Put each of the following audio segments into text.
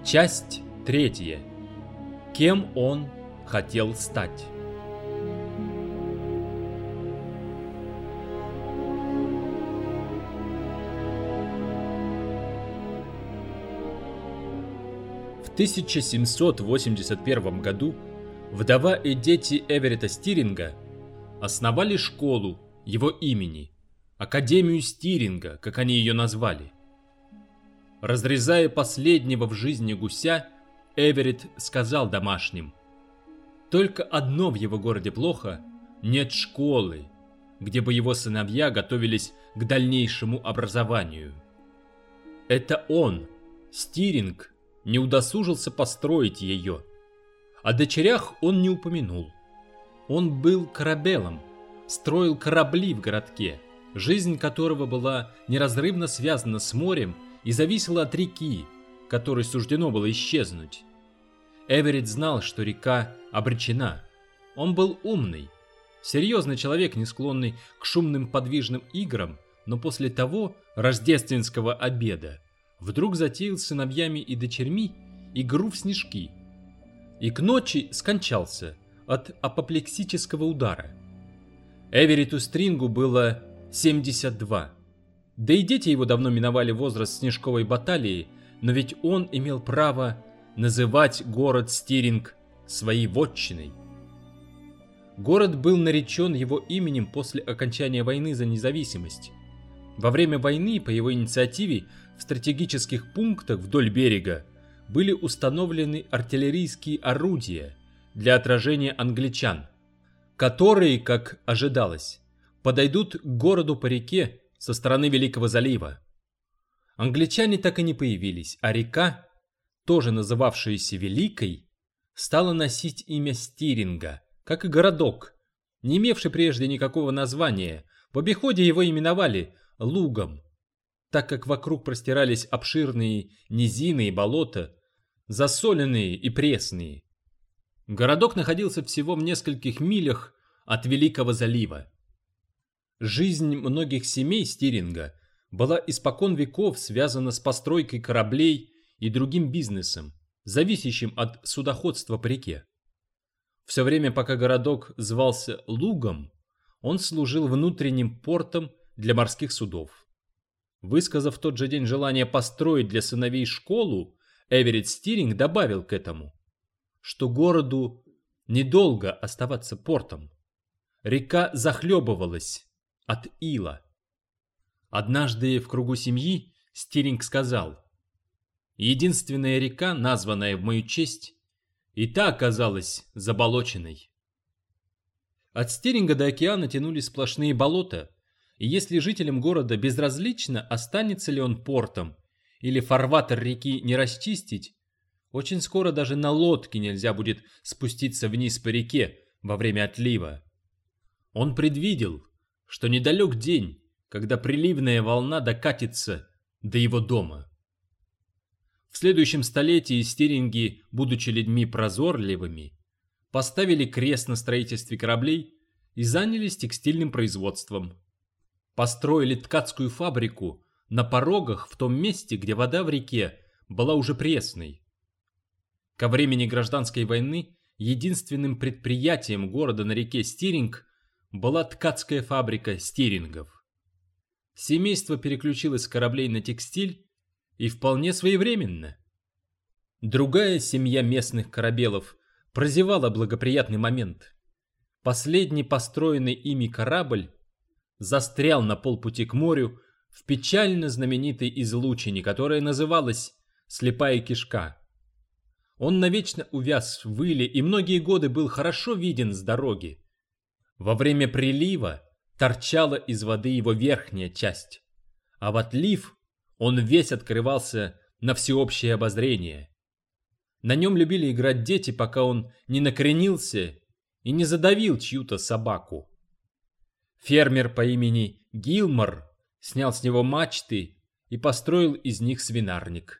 Часть 3. Кем он хотел стать? В 1781 году вдова и дети Эверетта Стиринга основали школу его имени, Академию Стиринга, как они ее назвали. Разрезая последнего в жизни гуся, Эверетт сказал домашним: «Только одно в его городе плохо – нет школы, где бы его сыновья готовились к дальнейшему образованию». Это он, Стиринг, не удосужился построить ее. О дочерях он не упомянул. Он был корабелом, строил корабли в городке, жизнь которого была неразрывно связана с морем и зависела от реки, которой суждено было исчезнуть. Эверетт знал, что река обречена. Он был умный, серьезный человек, не склонный к шумным подвижным играм, но после того рождественского обеда вдруг затеял с сыновьями и дочерьми игру в снежки и к ночи скончался от апоплексического удара. Эверетту Стирингу было 72. Да и дети его давно миновали возраст снежковой баталии, но ведь он имел право называть город Стиринг своей вотчиной. Город был наречен его именем после окончания войны за независимость. Во время войны по его инициативе в стратегических пунктах вдоль берега были установлены артиллерийские орудия для отражения англичан, которые, как ожидалось, подойдут к городу по реке со стороны Великого залива. Англичане так и не появились, а река, тоже называвшаяся Великой, стала носить имя Стиринга, как и городок, не имевший прежде никакого названия. В обиходе его именовали Лугом, так как вокруг простирались обширные низины и болота, засоленные и пресные. Городок находился всего в нескольких милях от Великого залива. Жизнь многих семей Стиринга была испокон веков связана с постройкой кораблей и другим бизнесом, зависящим от судоходства по реке. Все время, пока городок звался Лугом, он служил внутренним портом для морских судов. Высказав в тот же день желание построить для сыновей школу, Эверетт Стиринг добавил к этому, что городу недолго оставаться портом. Река захлебывалась от ила. Однажды в кругу семьи Стиринг сказал: «Единственная река, названная в мою честь, и та оказалась заболоченной». От Стиринга до океана тянулись сплошные болота, и если жителям города безразлично, останется ли он портом или фарватер реки не расчистить, очень скоро даже на лодке нельзя будет спуститься вниз по реке во время отлива. Он предвидел, что недалек день, когда приливная волна докатится до его дома. В следующем столетии Стиринги, будучи людьми прозорливыми, поставили крест на строительстве кораблей и занялись текстильным производством. Построили ткацкую фабрику на порогах в том месте, где вода в реке была уже пресной. Ко времени гражданской войны единственным предприятием города на реке Стиринг была ткацкая фабрика Стирингов. Семейство переключилось с кораблей на текстиль, и вполне своевременно. Другая семья местных корабелов прозевала благоприятный момент. Последний построенный ими корабль застрял на полпути к морю в печально знаменитой излучине, которая называлась «Слепая кишка». Он навечно увяз в иле и многие годы был хорошо виден с дороги. Во время прилива торчала из воды его верхняя часть, а в отлив он весь открывался на всеобщее обозрение. На нем любили играть дети, пока он не накренился и не задавил чью-то собаку. Фермер по имени Гилмор снял с него мачты и построил из них свинарник.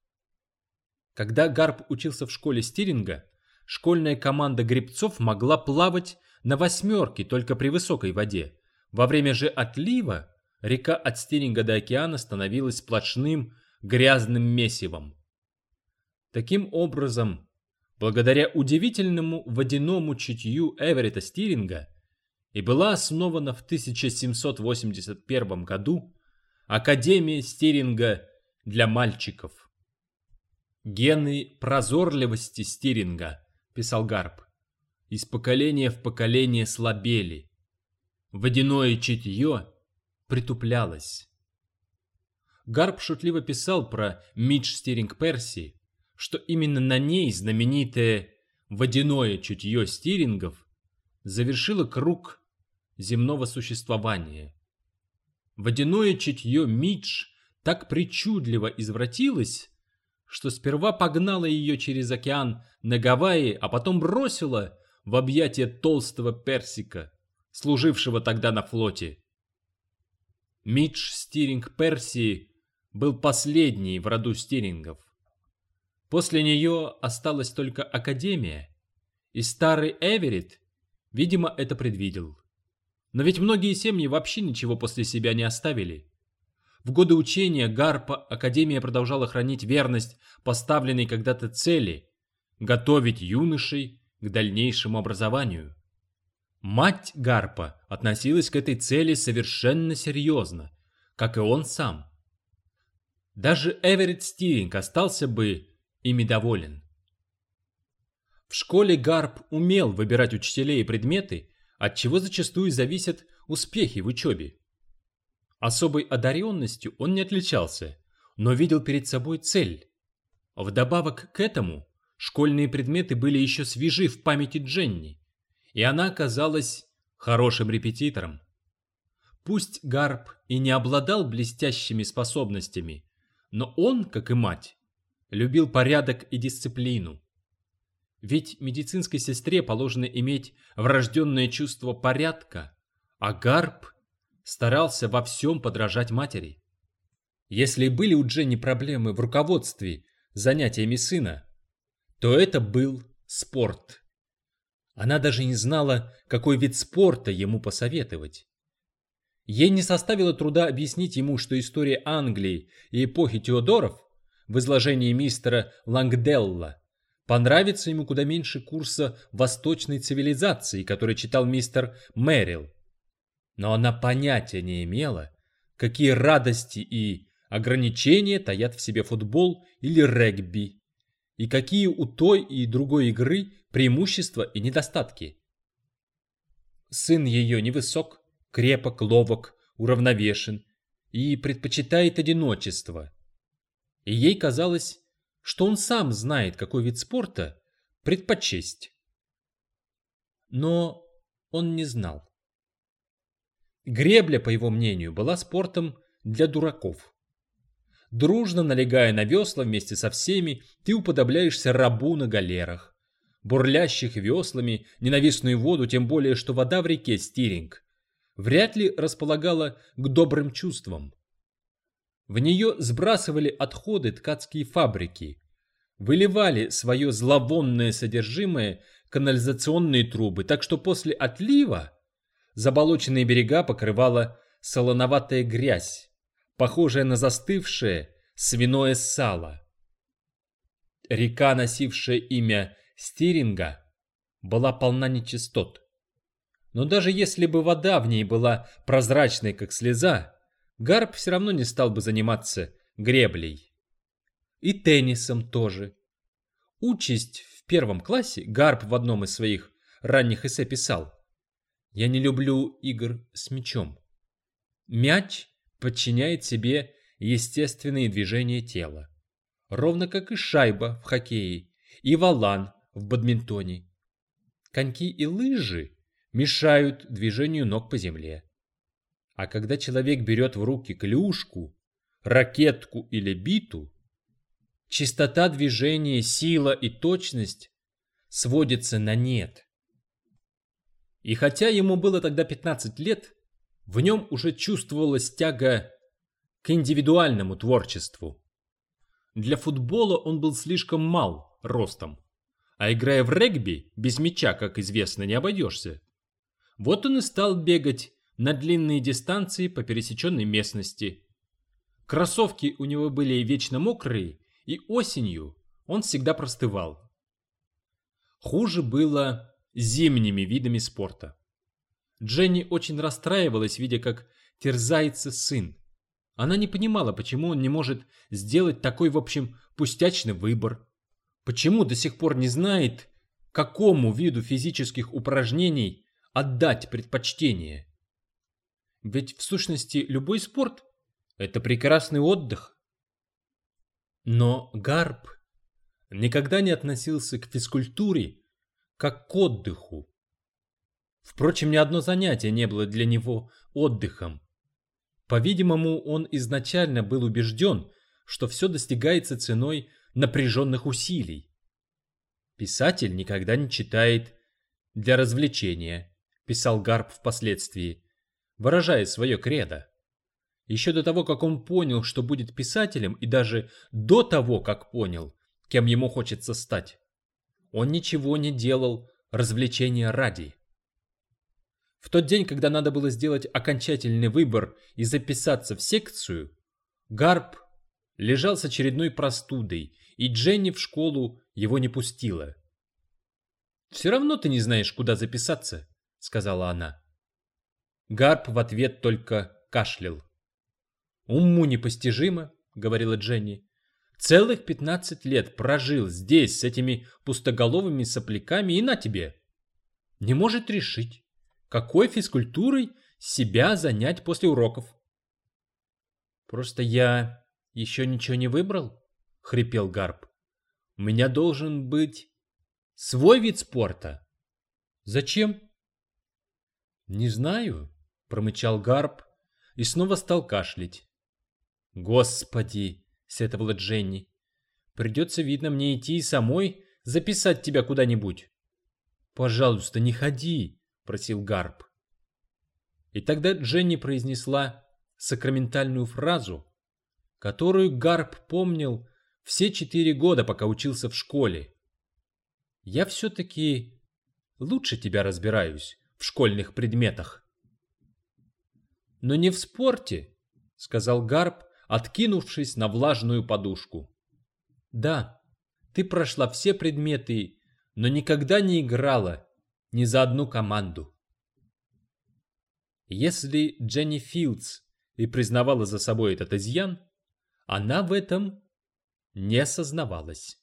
Когда Гарп учился в школе Стиринга, школьная команда гребцов могла плавать на восьмерке только при высокой воде. Во время же отлива река от Стиринга до океана становилась сплошным грязным месивом. Таким образом, благодаря удивительному водяному чутью Эверетта Стиринга и была основана в 1781 году Академия Стиринга для мальчиков. «Гены прозорливости Стиринга», — писал Гарп, — «из поколения в поколение слабели. Водяное чутье притуплялось». Гарп шутливо писал про Мидж Стиринг Перси, что именно на ней знаменитое водяное чутье Стирингов завершило круг земного существования. Водяное чутье Мидж так причудливо извратилось, что сперва погнало ее через океан на Гавайи, а потом бросило в объятия толстого персика, служившего тогда на флоте. Мидж Стиринг Перси был последний в роду Стирингов. После нее осталась только Академия, и старый Эверетт, видимо, это предвидел. Но ведь многие семьи вообще ничего после себя не оставили. В годы учения Гарпа Академия продолжала хранить верность поставленной когда-то цели – готовить юношей к дальнейшему образованию. Мать Гарпа относилась к этой цели совершенно серьезно, как и он сам. Даже Эверетт Стиринг остался бы ими доволен. В школе Гарп умел выбирать учителей и предметы, от чего зачастую зависят успехи в учебе. Особой одаренностью он не отличался, но видел перед собой цель. Вдобавок к этому, школьные предметы были еще свежи в памяти Дженни, и она оказалась хорошим репетитором. Пусть Гарп и не обладал блестящими способностями, но он, как и мать, любил порядок и дисциплину. Ведь медицинской сестре положено иметь врожденное чувство порядка, а Гарп старался во всем подражать матери. Если были у Дженни проблемы в руководстве занятиями сына, то это был спорт. Она даже не знала, какой вид спорта ему посоветовать. Ей не составило труда объяснить ему, что история Англии и эпохи Теодоров в изложении мистера Лангделла понравится ему куда меньше курса восточной цивилизации, который читал мистер Мэрил. Но она понятия не имела, какие радости и ограничения таят в себе футбол или регби, и какие у той и другой игры преимущества и недостатки. Сын ее невысок, крепок, ловок, уравновешен и предпочитает одиночество. И ей казалось, что он сам знает, какой вид спорта предпочесть. Но он не знал. Гребля, по его мнению, была спортом для дураков. Дружно налегая на весла вместе со всеми, ты уподобляешься рабу на галерах, бурлящих веслами ненавистную воду, тем более, что вода в реке Стиринг вряд ли располагала к добрым чувствам. В нее сбрасывали отходы ткацкие фабрики, выливали свое зловонное содержимое канализационные трубы, так что после отлива заболоченные берега покрывала солоноватая грязь, похожая на застывшее свиное сало. Река, носившая имя Стиринга, была полна нечистот. Но даже если бы вода в ней была прозрачной, как слеза, Гарп все равно не стал бы заниматься греблей. И теннисом тоже. Участь в 1 классе Гарп в одном из своих ранних эссе писал: «Я не люблю игр с мячом. Мяч подчиняет себе естественные движения тела, ровно как и шайба в хоккее и валан в бадминтоне. Коньки и лыжи мешают движению ног по земле. А когда человек берет в руки клюшку, ракетку или биту, чистота движения, сила и точность сводятся на нет». И хотя ему было тогда 15 лет, в нем уже чувствовалась тяга к индивидуальному творчеству. Для футбола он был слишком мал ростом, а играя в регби, без мяча, как известно, не обойдешься. Вот он и стал бегать на длинные дистанции по пересеченной местности. Кроссовки у него были вечно мокрые, и осенью он всегда простывал. Хуже было с зимними видами спорта. Дженни очень расстраивалась, видя, как терзается сын. Она не понимала, почему он не может сделать такой, в общем, пустячный выбор. Почему до сих пор не знает, какому виду физических упражнений отдать предпочтение. Ведь в сущности любой спорт – это прекрасный отдых. Но Гарп никогда не относился к физкультуре как к отдыху. Впрочем, ни одно занятие не было для него отдыхом. По-видимому, он изначально был убежден, что все достигается ценой напряженных усилий. Писатель никогда не читает для развлечения, писал Гарп впоследствии, выражая свое кредо. Еще до того, как он понял, что будет писателем, и даже до того, как понял, кем ему хочется стать, он ничего не делал развлечения ради. В тот день, когда надо было сделать окончательный выбор и записаться в секцию, Гарп лежал с очередной простудой, и Дженни в школу его не пустила. «Все равно ты не знаешь, куда записаться», — сказала она. Гарп в ответ только кашлял. «Уму непостижимо», — говорила Дженни. «Целых 15 лет прожил здесь с этими пустоголовыми сопляками, и на тебе. Не может решить, какой физкультурой себя занять после уроков». «Просто я еще ничего не выбрал», — хрипел Гарп. «У меня должен быть свой вид спорта». «Зачем?» «Не знаю», — промычал Гарп и снова стал кашлять. «Господи», — сетовала Дженни, — «придется, видно, мне идти и самой записать тебя куда-нибудь». «Пожалуйста, не ходи», — просил Гарп. И тогда Дженни произнесла сакраментальную фразу, которую Гарп помнил все 4 года, пока учился в школе. «Я все-таки лучше тебя разбираюсь в школьных предметах». «Но не в спорте», — сказал Гарп, откинувшись на влажную подушку. «Да, ты прошла все предметы, но никогда не играла ни за одну команду». Если Дженни Филдс и признавала за собой этот изъян, она в этом не сознавалась.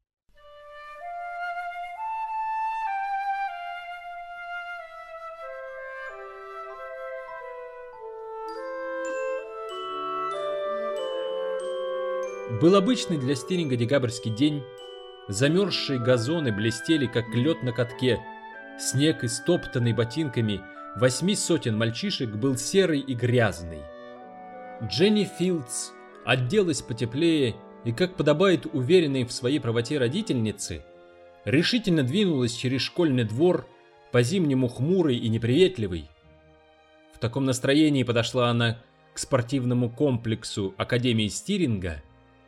Был обычный для Стиринга декабрьский день. Замерзшие газоны блестели, как лед на катке. Снег, истоптанный ботинками 8 сотен мальчишек, был серый и грязный. Дженни Филдс оделась потеплее и, как подобает уверенной в своей правоте родительнице, решительно двинулась через школьный двор, по-зимнему хмурой и неприветливой. В таком настроении подошла она к спортивному комплексу Академии Стиринга.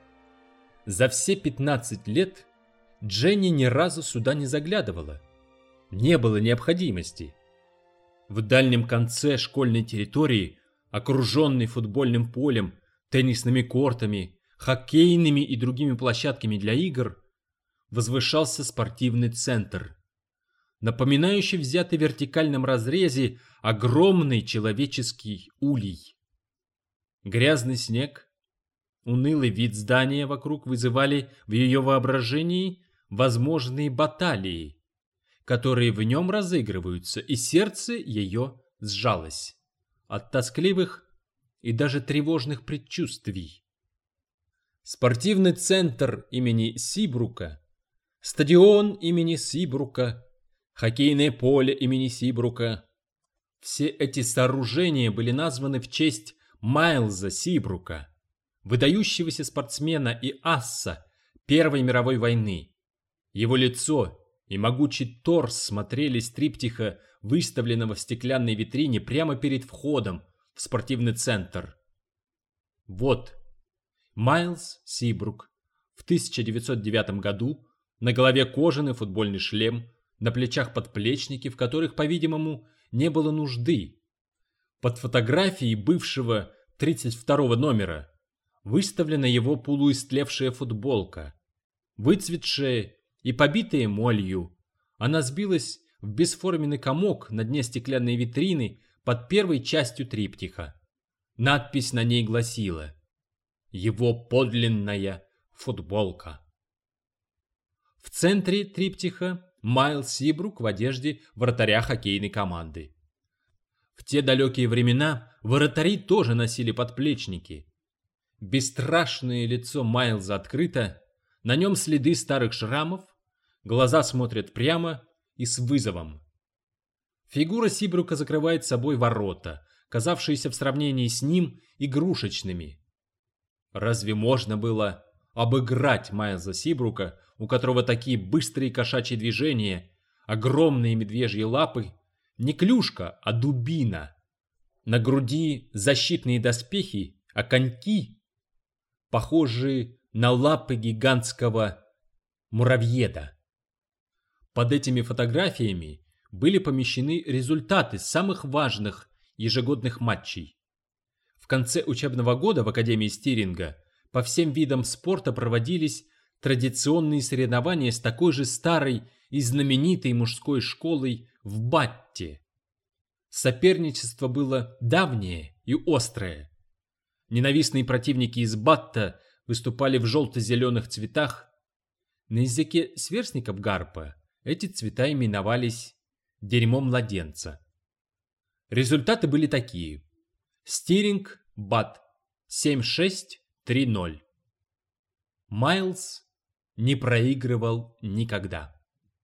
За все 15 лет Дженни ни разу сюда не заглядывала. Не было необходимости. В дальнем конце школьной территории, окруженной футбольным полем, теннисными кортами, хоккейными и другими площадками для игр, возвышался спортивный центр, напоминающий взятый в вертикальном разрезе огромный человеческий улей. Грязный снег, унылый вид здания вокруг вызывали в ее воображении возможные баталии, которые в нем разыгрываются, и сердце ее сжалось от тоскливых и даже тревожных предчувствий. Спортивный центр имени Сибрука, стадион имени Сибрука, хоккейное поле имени Сибрука — все эти сооружения были названы в честь Майлза Сибрука, выдающегося спортсмена и асса Первой мировой войны. Его лицо и могучий торс смотрели с триптиха, выставленного в стеклянной витрине прямо перед входом в спортивный центр. Вот Майлз Сибрук в 1909 году, на голове кожаный футбольный шлем, на плечах подплечники, в которых, по-видимому, не было нужды. Под фотографией бывшего 32-го номера выставлена его полуистлевшая футболка. Выцветшая и побитая молью, она сбилась в бесформенный комок на дне стеклянной витрины под первой частью триптиха. Надпись на ней гласила: «Его подлинная футболка». В центре триптиха Майлз Сибрук в одежде вратаря хоккейной команды. В те далекие времена вратари тоже носили подплечники. Бесстрашное лицо Майлза открыто, на нем следы старых шрамов, глаза смотрят прямо и с вызовом. Фигура Сибрука закрывает собой ворота, казавшиеся в сравнении с ним игрушечными. Разве можно было обыграть Майлза Сибрука, у которого такие быстрые кошачьи движения, огромные медвежьи лапы, не клюшка, а дубина? На груди защитные доспехи, а коньки, похожие на лапы гигантского муравьеда. Под этими фотографиями были помещены результаты самых важных ежегодных матчей. В конце учебного года в Академии Стиринга по всем видам спорта проводились традиционные соревнования с такой же старой и знаменитой мужской школой в Батте. Соперничество было давнее и острое. Ненавистные противники из Батта выступали в желто-зеленых цветах. На языке сверстников Гарпа эти цвета именовались «дерьмом младенца». Результаты были такие: Стиринг, Бат 7-6-3-0. Майлз не проигрывал никогда.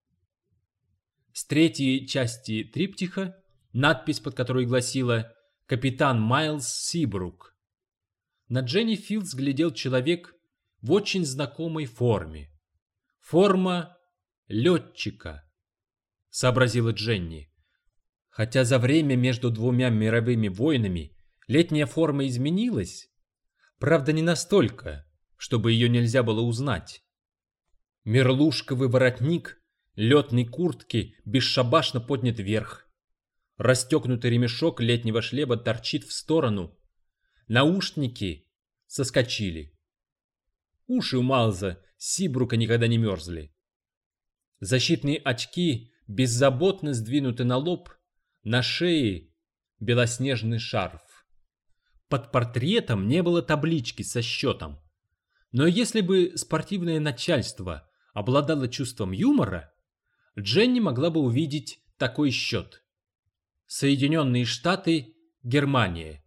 С третьей части триптиха надпись, под которой гласила «Капитан Майлз Сибрук». На Дженни Филдс глядел человек в очень знакомой форме. «Форма летчика», — сообразила Дженни. Хотя за время между двумя мировыми войнами летняя форма изменилась, правда не настолько, чтобы ее нельзя было узнать. Мерлушковый воротник летной куртки бесшабашно поднят вверх. Расстегнутый ремешок летнего шлема торчит в сторону. Наушники соскочили. Уши у Майлза Сибрука никогда не мерзли. Защитные очки беззаботно сдвинуты на лоб, на шее белоснежный шарф. Под портретом не было таблички со счетом. Но если бы спортивное начальство обладало чувством юмора, Дженни могла бы увидеть такой счет. Соединенные Штаты, Германия,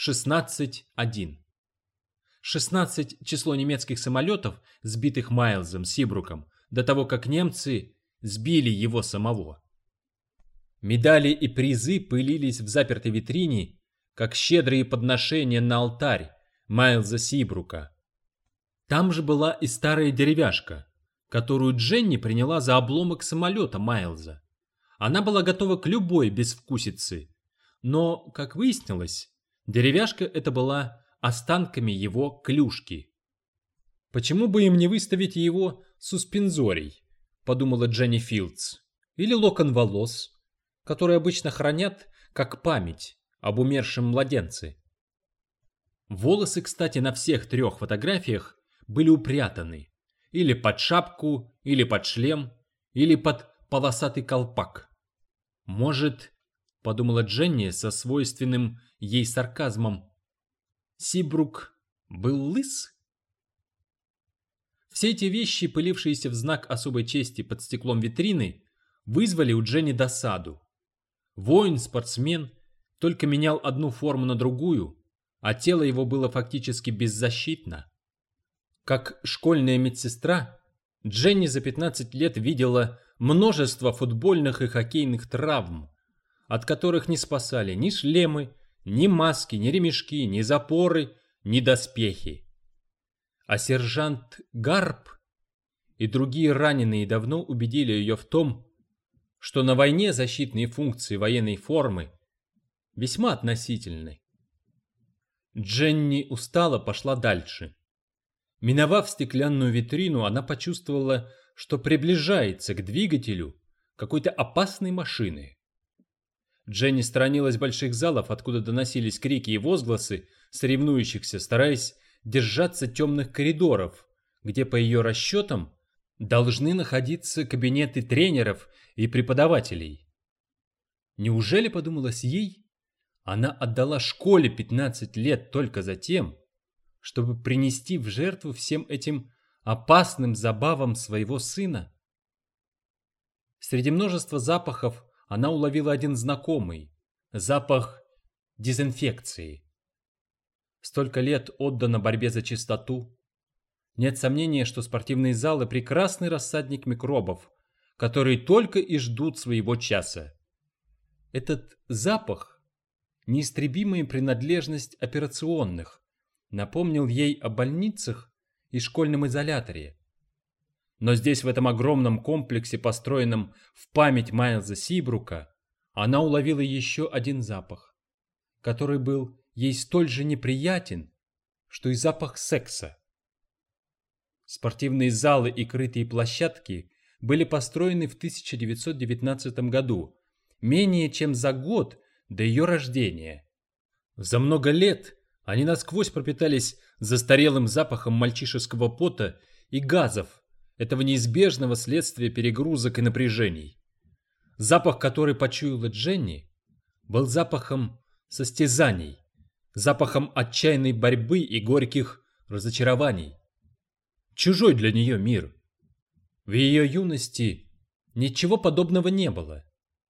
16-1. 16 – число немецких самолетов, сбитых Майлзом Сибруком, до того, как немцы сбили его самого. Медали и призы пылились в запертой витрине, как щедрые подношения на алтарь Майлза Сибрука. Там же была и старая деревяшка, которую Дженни приняла за обломок самолета Майлза. Она была готова к любой безвкусице, но, как выяснилось, деревяшка эта была останками его клюшки. «Почему бы им не выставить его суспензорий?» — подумала Дженни Филдс. «Или локон волос, которые обычно хранят как память об умершем младенце». Волосы, кстати, на всех трех фотографиях были упрятаны или под шапку, или под шлем, или под полосатый колпак. «Может, — подумала Дженни со свойственным ей сарказмом, — Сибрук был лыс?» Все эти вещи, пылившиеся в знак особой чести под стеклом витрины, вызвали у Дженни досаду. Воин-спортсмен только менял одну форму на другую, а тело его было фактически беззащитно. Как школьная медсестра, Дженни за 15 лет видела множество футбольных и хоккейных травм, от которых не спасали ни шлемы, ни маски, ни ремешки, ни запоры, ни доспехи. А сержант Гарп и другие раненые давно убедили ее в том, что на войне защитные функции военной формы весьма относительны. Дженни устало пошла дальше. Миновав стеклянную витрину, она почувствовала, что приближается к двигателю какой-то опасной машины. Дженни сторонилась больших залов, откуда доносились крики и возгласы соревнующихся, стараясь держаться темных коридоров, где, по ее расчетам, должны находиться кабинеты тренеров и преподавателей. Неужели, подумалось ей, она отдала школе 15 лет только за тем, чтобы принести в жертву всем этим опасным забавам своего сына? Среди множества запахов она уловила один знакомый – запах дезинфекции. Столько лет отдано борьбе за чистоту. Нет сомнения, что спортивные залы – прекрасный рассадник микробов, которые только и ждут своего часа. Этот запах – неистребимая принадлежность операционных, напомнил ей о больницах и школьном изоляторе. Но здесь, в этом огромном комплексе, построенном в память Майлза Сибрука, она уловила еще один запах, который был ей столь же неприятен, что и запах секса. Спортивные залы и крытые площадки были построены в 1919 году, менее чем за год до ее рождения. За много лет они насквозь пропитались застарелым запахом мальчишеского пота и газов, этого неизбежного следствия перегрузок и напряжений. Запах, который почуяла Дженни, был запахом состязаний, запахом отчаянной борьбы и горьких разочарований. Чужой для нее мир. В ее юности ничего подобного не было.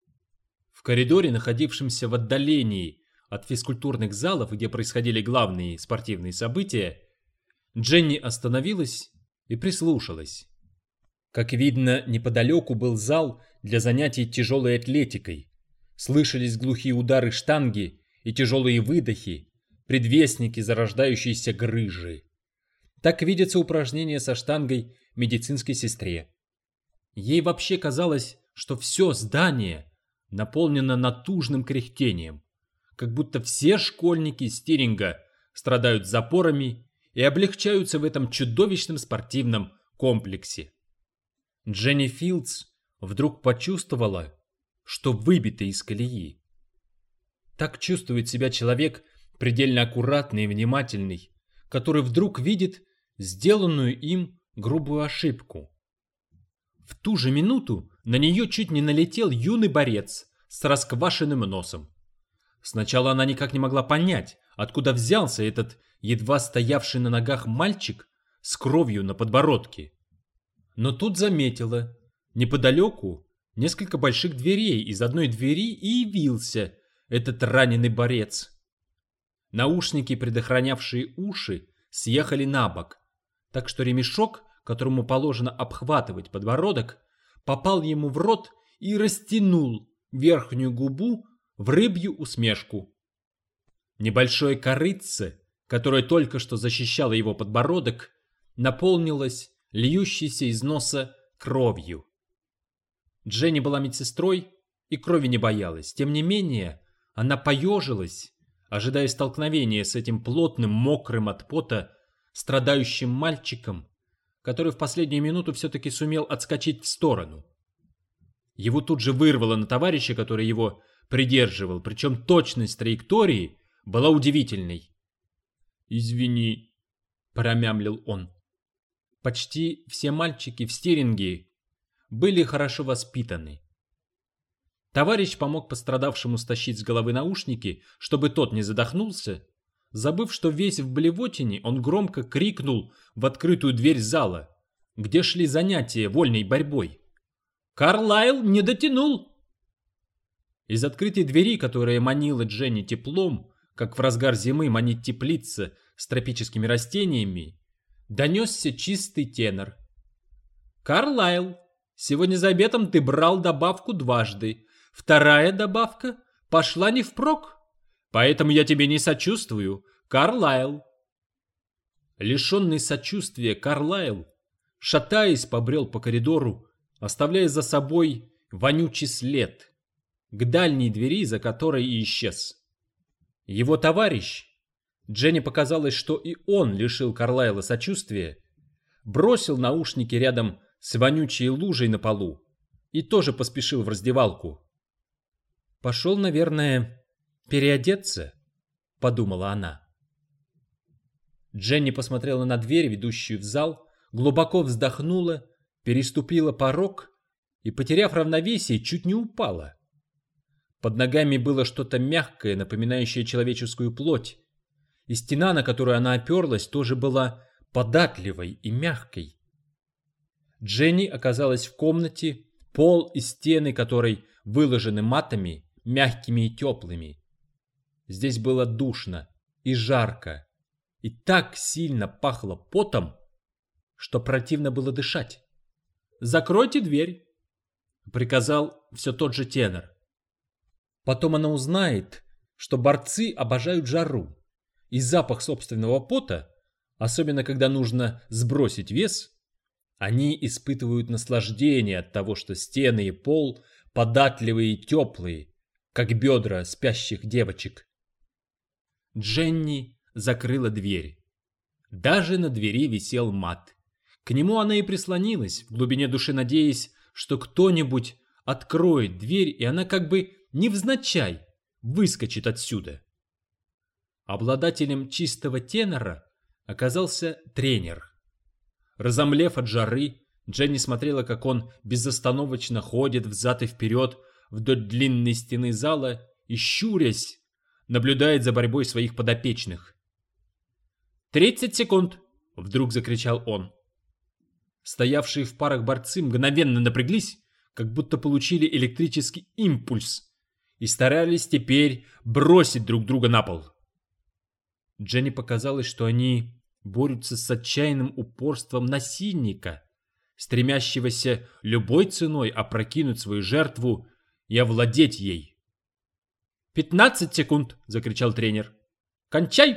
В коридоре, находившемся в отдалении от физкультурных залов, где происходили главные спортивные события, Дженни остановилась и прислушалась. Как видно, неподалеку был зал для занятий тяжелой атлетикой. Слышались глухие удары штанги и тяжелые выдохи, предвестники зарождающейся грыжи. Так видятся упражнения со штангой медицинской сестре. Ей вообще казалось, что все здание наполнено натужным кряхтением, как будто все школьники Стиринга страдают запорами и облегчаются в этом чудовищном спортивном комплексе. Дженни Филдс вдруг почувствовала, что выбита из колеи. Так чувствует себя человек предельно аккуратный и внимательный, который вдруг видит сделанную им грубую ошибку. В ту же минуту на нее чуть не налетел юный борец с расквашенным носом. Сначала она никак не могла понять, откуда взялся этот едва стоявший на ногах мальчик с кровью на подбородке. Но тут заметила, неподалеку несколько больших дверей, из одной двери и явился этот раненый борец. Наушники, предохранявшие уши, съехали на бок, так что ремешок, которому положено обхватывать подбородок, попал ему в рот и растянул верхнюю губу в рыбью усмешку. Небольшое корытце, которое только что защищало его подбородок, наполнилось льющейся из носа кровью. Дженни была медсестрой и крови не боялась. Тем не менее, она поежилась, ожидая столкновения с этим плотным, мокрым от пота, страдающим мальчиком, который в последнюю минуту все-таки сумел отскочить в сторону. Его тут же вырвало на товарища, который его придерживал, причем точность траектории была удивительной. «Извини», — промямлил он. Почти все мальчики в Стиринге были хорошо воспитаны. Товарищ помог пострадавшему стащить с головы наушники, чтобы тот не задохнулся. Забыв, что весь в блевотине, он громко крикнул в открытую дверь зала, где шли занятия вольной борьбой. «Карлайл не дотянул!» Из открытой двери, которая манила Дженни теплом, как в разгар зимы манит теплица с тропическими растениями, донесся чистый тенор. «Карлайл, сегодня за обедом ты брал добавку дважды. Вторая добавка пошла не впрок. Поэтому я тебе не сочувствую, Карлайл». Лишенный сочувствия Карлайл, шатаясь, побрел по коридору, оставляя за собой вонючий след, к дальней двери, за которой и исчез. Его товарищ, Дженни показалось, что и он лишил Карлайла сочувствия, бросил наушники рядом с вонючей лужей на полу и тоже поспешил в раздевалку. «Пошел, наверное, переодеться», — подумала она. Дженни посмотрела на дверь, ведущую в зал, глубоко вздохнула переступила порог и, потеряв равновесие, чуть не упала. Под ногами было что-то мягкое, напоминающее человеческую плоть, и стена, на которую она оперлась, тоже была податливой и мягкой. Дженни оказалась в комнате, пол и стены которой выложены матами, мягкими и теплыми. Здесь было душно и жарко, и так сильно пахло потом, что противно было дышать. «Закройте дверь», — приказал все тот же тенор. Потом она узнает, что борцы обожают жару, и запах собственного пота, особенно когда нужно сбросить вес, они испытывают наслаждение от того, что стены и пол податливые и теплые, как бедра спящих девочек. Дженни закрыла дверь. Даже на двери висел мат. К нему она и прислонилась, в глубине души надеясь, что кто-нибудь откроет дверь, и она как бы невзначай выскочит отсюда. Обладателем чистого тенора оказался тренер. Разомлев от жары, Дженни смотрела, как он безостановочно ходит взад и вперед вдоль длинной стены зала и, щурясь, наблюдает за борьбой своих подопечных. «30 секунд!» — вдруг закричал он. Стоявшие в парах борцы мгновенно напряглись, как будто получили электрический импульс, и старались теперь бросить друг друга на пол. Дженни показалось, что они борются с отчаянным упорством насильника, стремящегося любой ценой опрокинуть свою жертву и овладеть ей. 15 секунд!» — закричал тренер. «Кончай!»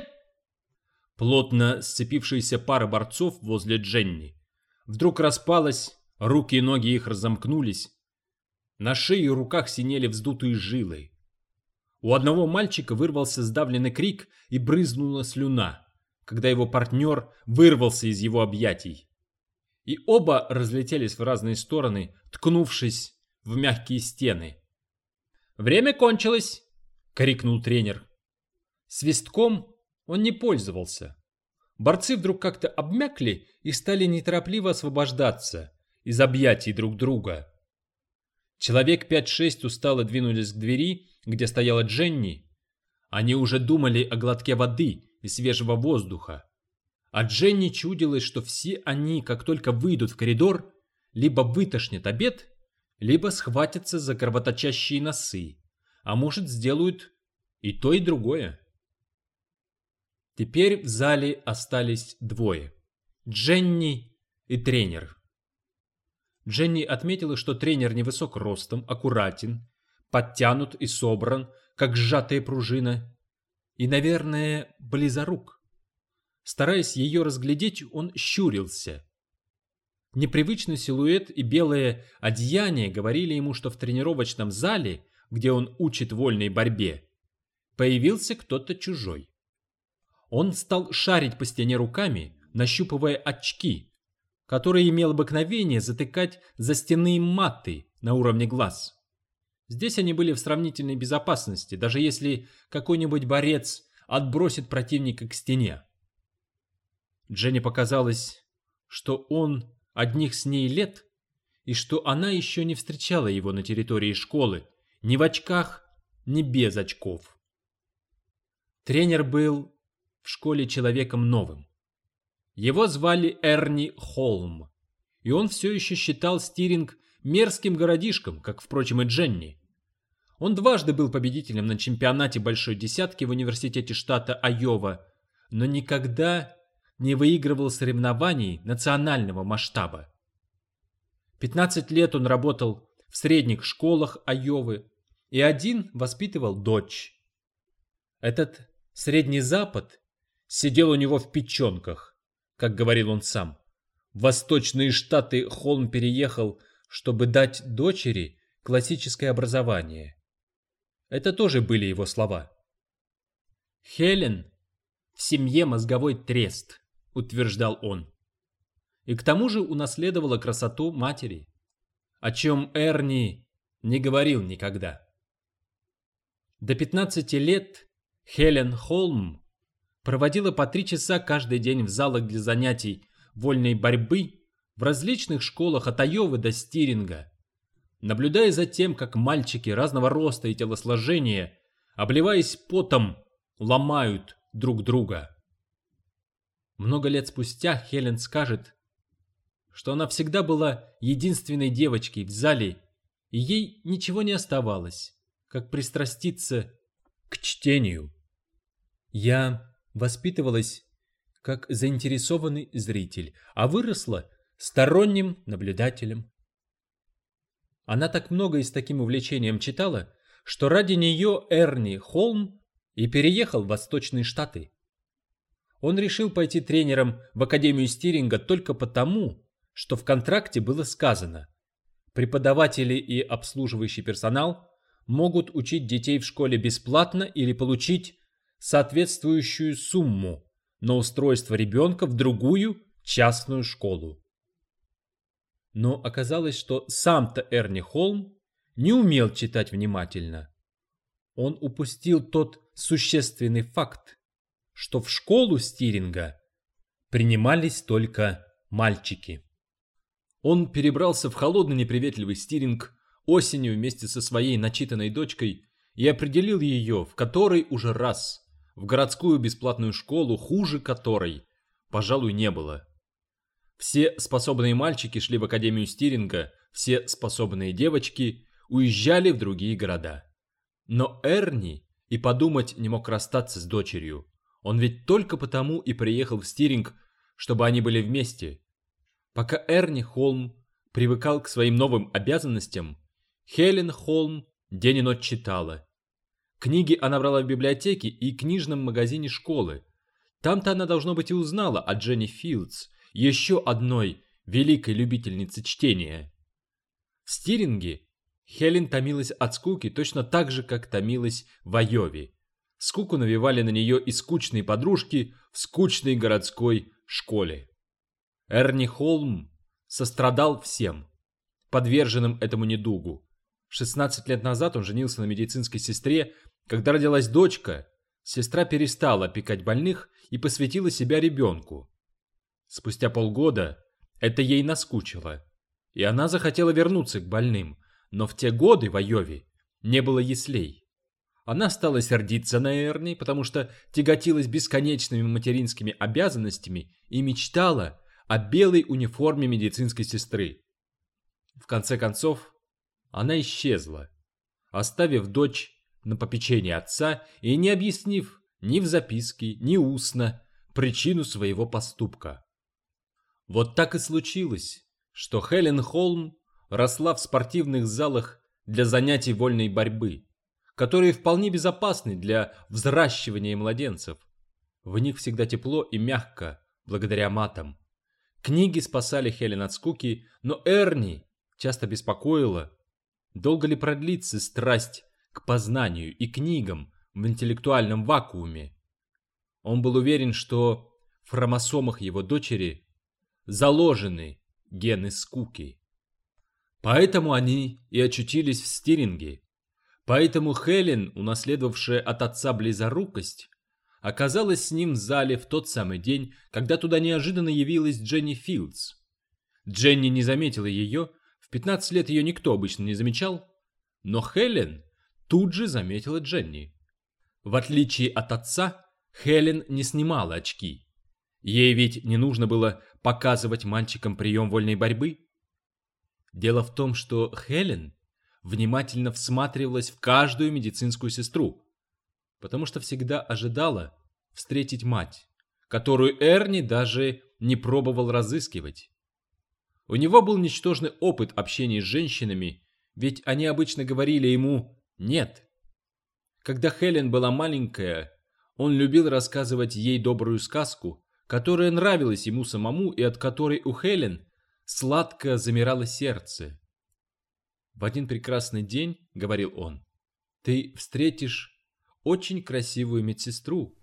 Плотно сцепившаяся пара борцов возле Дженни вдруг распалась, руки и ноги их разомкнулись. На шее и руках синели вздутые жилы. У одного мальчика вырвался сдавленный крик и брызнула слюна, когда его партнер вырвался из его объятий. И оба разлетелись в разные стороны, ткнувшись в мягкие стены. «Время кончилось!» — крикнул тренер. Свистком он не пользовался. Борцы вдруг как-то обмякли и стали неторопливо освобождаться из объятий друг друга. Человек 5-6 устало двинулись к двери, где стояла Дженни. Они уже думали о глотке воды и свежего воздуха. А Дженни чудилось, что все они, как только выйдут в коридор, либо вытошнят обед, либо схватятся за кровоточащие носы, а может, сделают и то, и другое. Теперь в зале остались двое – Дженни и тренер. Дженни отметила, что тренер невысок ростом, аккуратен, подтянут и собран, как сжатая пружина, и, наверное, близорук. Стараясь ее разглядеть, он щурился. Непривычный силуэт и белое одеяние говорили ему, что в тренировочном зале, где он учит вольной борьбе, появился кто-то чужой. Он стал шарить по стене руками, нащупывая очки, которые имел обыкновение затыкать за стенные маты на уровне глаз. Здесь они были в сравнительной безопасности, даже если какой-нибудь борец отбросит противника к стене. Дженни показалось, что он одних с ней лет, и что она еще не встречала его на территории школы, ни в очках, ни без очков. Тренер был в школе человеком новым. Его звали Эрни Холм, и он все еще считал Стиринг мерзким городишком, как, впрочем, и Дженни. Он дважды был победителем на чемпионате Большой Десятки в университете штата Айова, но никогда не выигрывал соревнований национального масштаба. 15 лет он работал в средних школах Айовы и один воспитывал дочь. Этот Средний Запад сидел у него в печенках, как говорил он сам. В восточные штаты Холм переехал, чтобы дать дочери классическое образование. Это тоже были его слова. «Хелен в семье мозговой трест», — утверждал он. И к тому же унаследовала красоту матери, о чем Эрни не говорил никогда. До 15 лет Хелен Холм проводила по 3 часа каждый день в залах для занятий вольной борьбы в различных школах от Айовы до Стиринга, наблюдая за тем, как мальчики разного роста и телосложения, обливаясь потом, ломают друг друга. Много лет спустя Хелен скажет, что она всегда была единственной девочкой в зале, и ей ничего не оставалось, как пристраститься к чтению. Я воспитывалась как заинтересованный зритель, а выросла сторонним наблюдателем. Она так много и с таким увлечением читала, что ради нее Эрни Холм и переехал в Восточные Штаты. Он решил пойти тренером в Академию Стиринга только потому, что в контракте было сказано: преподаватели и обслуживающий персонал могут учить детей в школе бесплатно или получить соответствующую сумму на устройство ребенка в другую частную школу. Но оказалось, что сам-то Эрни Холм не умел читать внимательно. Он упустил тот существенный факт, что в школу Стиринга принимались только мальчики. Он перебрался в холодный неприветливый Стиринг осенью вместе со своей начитанной дочкой и определил ее в который уже раз в городскую бесплатную школу, хуже которой, пожалуй, не было. Все способные мальчики шли в Академию Стиринга, все способные девочки уезжали в другие города. Но Эрни и подумать не мог расстаться с дочерью. Он ведь только потому и приехал в Стиринг, чтобы они были вместе. Пока Эрни Холм привыкал к своим новым обязанностям, Хелен Холм день и ночь читала. Книги она брала в библиотеке и книжном магазине школы. Там-то она, должно быть, и узнала о Дженни Филдс, еще одной великой любительнице чтения. В Стиринге Хелен томилась от скуки точно так же, как томилась в Айове. Скуку навевали на нее и скучные подружки в скучной городской школе. Эрни Холм сострадал всем, подверженным этому недугу. 16 лет назад он женился на медицинской сестре. Когда родилась дочка, сестра перестала опекать больных и посвятила себя ребенку. Спустя полгода это ей наскучило, и она захотела вернуться к больным, но в те годы в Айове не было яслей. Она стала сердиться на Эрни, потому что тяготилась бесконечными материнскими обязанностями и мечтала о белой униформе медицинской сестры. В конце концов, она исчезла, оставив дочь на попечение отца и не объяснив ни в записке, ни устно причину своего поступка. Вот так и случилось, что Хелен Холм росла в спортивных залах для занятий вольной борьбы, которые вполне безопасны для взращивания младенцев. В них всегда тепло и мягко, благодаря матам. Книги спасали Хелен от скуки, но Эрни часто беспокоила, долго ли продлится страсть к познанию и книгам в интеллектуальном вакууме. Он был уверен, что в хромосомах его дочери заложены гены скуки. Поэтому они и очутились в Стиринге. Поэтому Хелен, унаследовавшая от отца близорукость, оказалась с ним в зале в тот самый день, когда туда неожиданно явилась Дженни Филдс. Дженни не заметила ее, в 15 лет ее никто обычно не замечал, но Хелен тут же заметила Дженни. В отличие от отца, Хелен не снимала очки. Ей ведь не нужно было показывать мальчикам прием вольной борьбы. Дело в том, что Хелен внимательно всматривалась в каждую медицинскую сестру, потому что всегда ожидала встретить мать, которую Эрни даже не пробовал разыскивать. У него был ничтожный опыт общения с женщинами, ведь они обычно говорили ему «нет». Когда Хелен была маленькая, он любил рассказывать ей добрую сказку, которая нравилась ему самому и от которой у Хелен сладко замирало сердце. «В один прекрасный день, — говорил он, — ты встретишь очень красивую медсестру.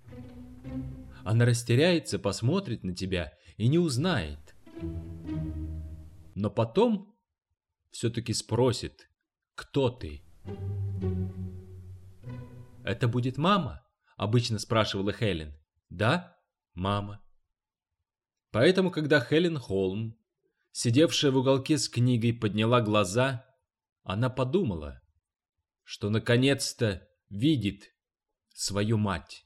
Она растеряется, посмотрит на тебя и не узнает. Но потом все-таки спросит, кто ты. «Это будет мама?» — обычно спрашивала Хелен. «Да, мама». Поэтому, когда Хелен Холм сидевшая в уголке с книгой, подняла глаза. Она подумала, что наконец-то видит свою мать.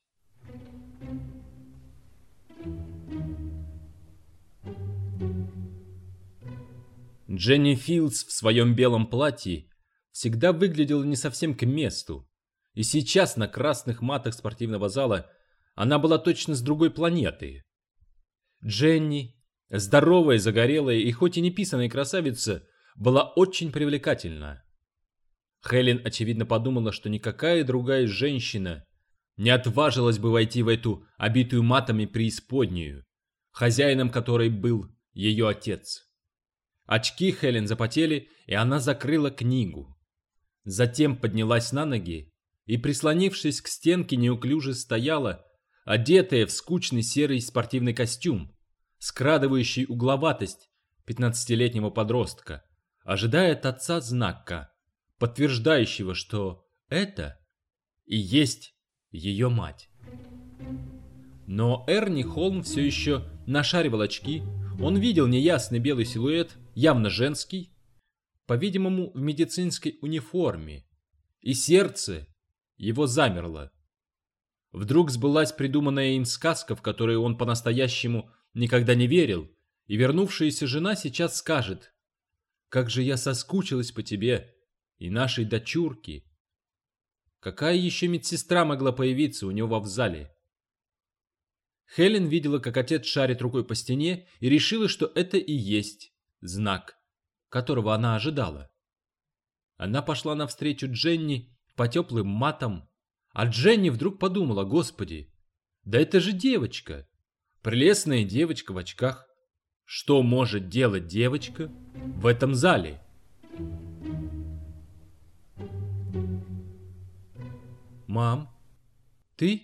Дженни Филдс в своем белом платье всегда выглядела не совсем к месту, и сейчас на красных матах спортивного зала она была точно с другой планеты. Дженни, здоровая, загорелая и хоть и не писаная красавица, была очень привлекательна. Хелен, очевидно, подумала, что никакая другая женщина не отважилась бы войти в эту обитую матами преисподнюю, хозяином которой был ее отец. Очки Хелен запотели, и она закрыла книгу. Затем поднялась на ноги и, прислонившись к стенке, неуклюже стояла, одетая в скучный серый спортивный костюм, скрадывающий угловатость 15-летнего подростка, ожидая от отца знака, подтверждающего, что это и есть ее мать. Но Эрни Холм все еще нашаривал очки. Он видел неясный белый силуэт, явно женский, по-видимому, в медицинской униформе, и сердце его замерло. Вдруг сбылась придуманная им сказка, в которую он по-настоящему никогда не верил, и вернувшаяся жена сейчас скажет: «Как же я соскучилась по тебе и нашей дочурке». Какая еще медсестра могла появиться у него в зале? Хелен видела, как отец шарит рукой по стене, и решила, что это и есть знак, которого она ожидала. Она пошла навстречу Дженни по теплым матам, а Дженни вдруг подумала: «Господи, да это же девочка, прелестная девочка в очках. Что может делать девочка в этом зале?» «Мам, ты?»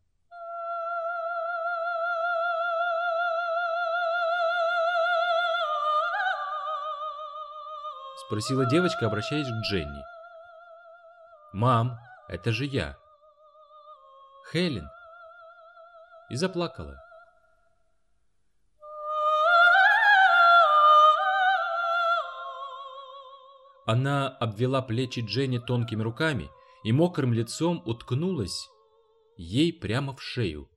Спросила девочка, обращаясь к Дженни. «Мам, это же я, Хелен». И заплакала. Она обвела плечи Дженни тонкими руками и мокрым лицом уткнулась ей прямо в шею.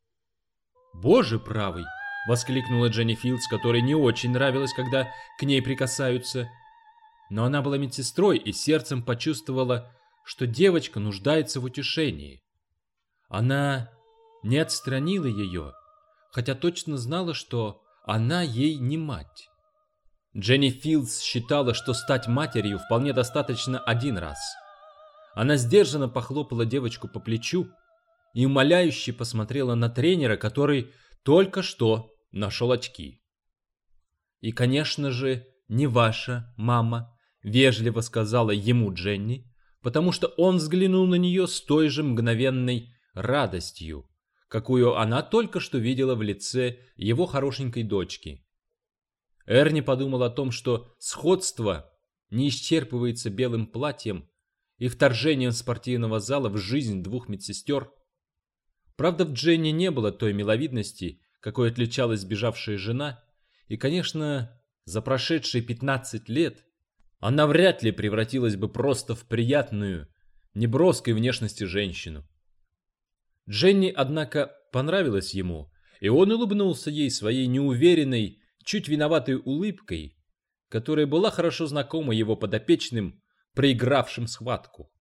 «Боже правый!» — воскликнула Дженни Филдс, которой не очень нравилось, когда к ней прикасаются. Но она была медсестрой и сердцем почувствовала, что девочка нуждается в утешении. Она не отстранила ее, хотя точно знала, что она ей не мать. Дженни Филдс считала, что стать матерью вполне достаточно один раз. Она сдержанно похлопала девочку по плечу и умоляюще посмотрела на тренера, который только что нашел очки. «И, конечно же, не ваша мама», — вежливо сказала ему Дженни, потому что он взглянул на нее с той же мгновенной радостью, какую она только что видела в лице его хорошенькой дочки. Эрни подумал о том, что сходство не исчерпывается белым платьем и вторжением спортивного зала в жизнь двух медсестер. Правда, в Дженни не было той миловидности, какой отличалась сбежавшая жена, и, конечно, за прошедшие 15 лет она вряд ли превратилась бы просто в приятную, неброской внешности женщину. Дженни, однако, понравилась ему, и он улыбнулся ей своей неуверенной, чуть виноватой улыбкой, которая была хорошо знакома его подопечным, проигравшим схватку.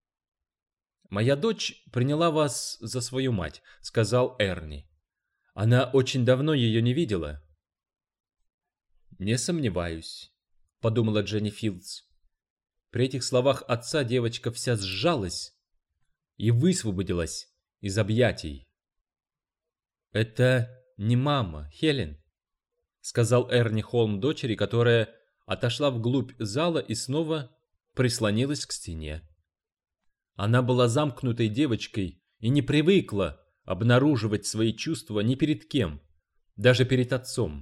«Моя дочь приняла вас за свою мать», — сказал Эрни. «Она очень давно ее не видела». «Не сомневаюсь», — подумала Дженни Филдс. При этих словах отца девочка вся сжалась и высвободилась из объятий. «Это не мама, Хелен», — сказал Эрни Холм дочери, которая отошла вглубь зала и снова прислонилась к стене. Она была замкнутой девочкой и не привыкла обнаруживать свои чувства ни перед кем, даже перед отцом.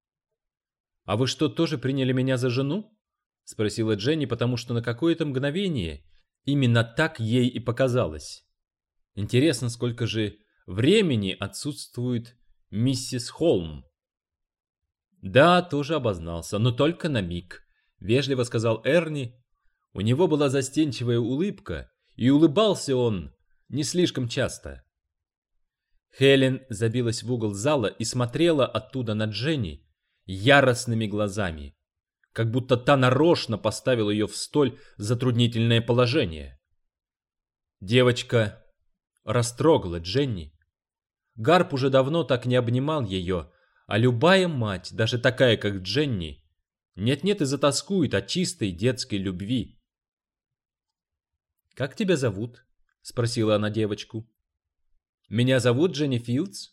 «А вы что, тоже приняли меня за жену?» — спросила Дженни, потому что на какое-то мгновение именно так ей и показалось. Интересно, сколько же времени отсутствует миссис Холм. Да, тоже обознался, но только на миг, вежливо сказал Эрни. У него была застенчивая улыбка, и улыбался он не слишком часто. Хелен забилась в угол зала и смотрела оттуда на Дженни яростными глазами, как будто та нарочно поставила ее в столь затруднительное положение. Девочка растрогала Дженни. Гарп уже давно так не обнимал ее, а любая мать, даже такая, как Дженни, нет-нет и затоскует о чистой детской любви. «Как тебя зовут?» — спросила она девочку. «Меня зовут Дженни Филдс».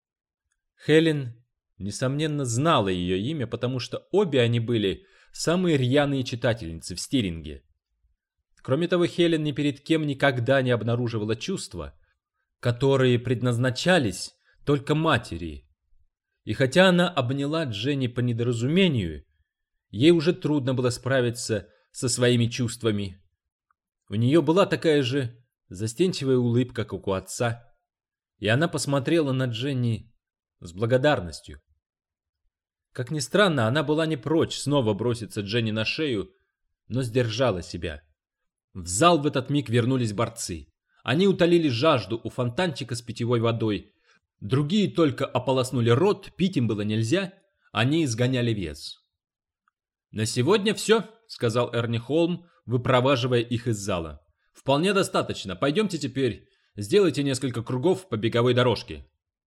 Хелен, несомненно, знала ее имя, потому что обе они были самые рьяные читательницы в Стиринге. Кроме того, Хелен ни перед кем никогда не обнаруживала чувства, которые предназначались только матери. И хотя она обняла Дженни по недоразумению, ей уже трудно было справиться со своими чувствами. У нее была такая же застенчивая улыбка, как у отца, и она посмотрела на Дженни с благодарностью. Как ни странно, она была не прочь снова броситься Дженни на шею, но сдержала себя. В зал в этот миг вернулись борцы. Они утолили жажду у фонтанчика с питьевой водой. Другие только ополоснули рот, пить им было нельзя, они изгоняли вес. «На сегодня все», — сказал Эрни Холм, выпроваживая их из зала. «Вполне достаточно. Пойдемте теперь, сделайте несколько кругов по беговой дорожке».